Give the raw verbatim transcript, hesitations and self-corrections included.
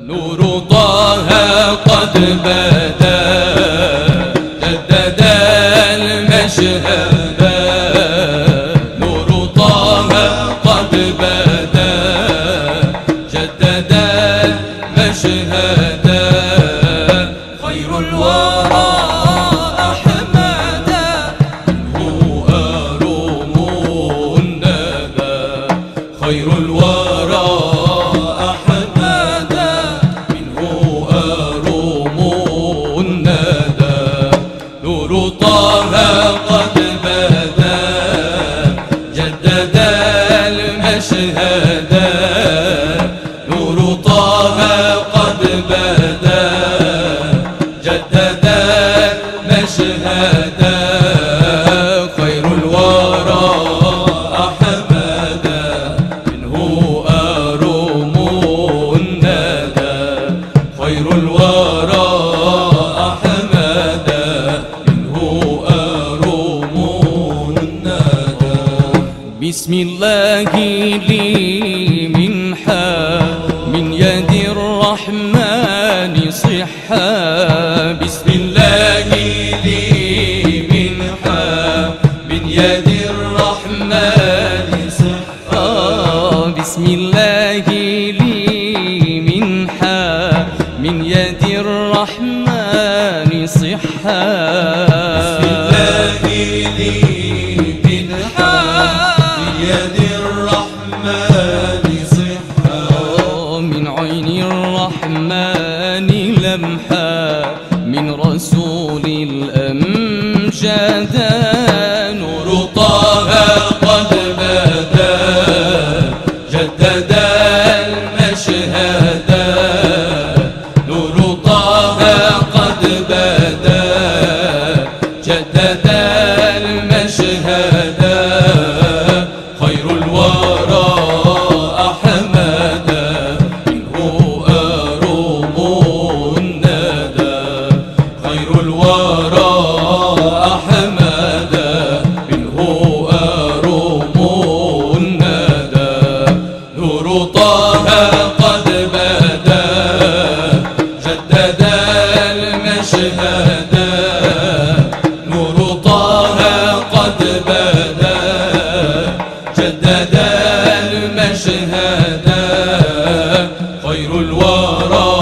نور طه قد بدا جدد المشهد. نور طه قد بدا جدد المشهد. خير الورى أحمد منه أروم الندى. خير الورى أحمد منه أروم الندى. نور طه قد بدا جدد المشهد. نور طه قد بدا جدد المشهد. خير الورى أحمد منه أروم الندى. خير الورى أحمد منه أروم الندى. بسم الله لي منحة من يد الرحمن صحة. بسم الله لي منحة من يد الرحمن صحة. بسم الله لي منحة من يد الرحمن صحة. بسم الله لي منحة من يد الرحمن صحة. من عين الرحمن لمحة من رسول الأمجاد. نور طه قد بدا جدد المشهد. نور طه قد بدا جدد المشهد. خير الورى أحمد منه أروم الندى. خير الورى أحمد منه أروم الندى. نور طه قد بدا جدد المشهد. نور طه قد بدا جدد المشهد. خير الورى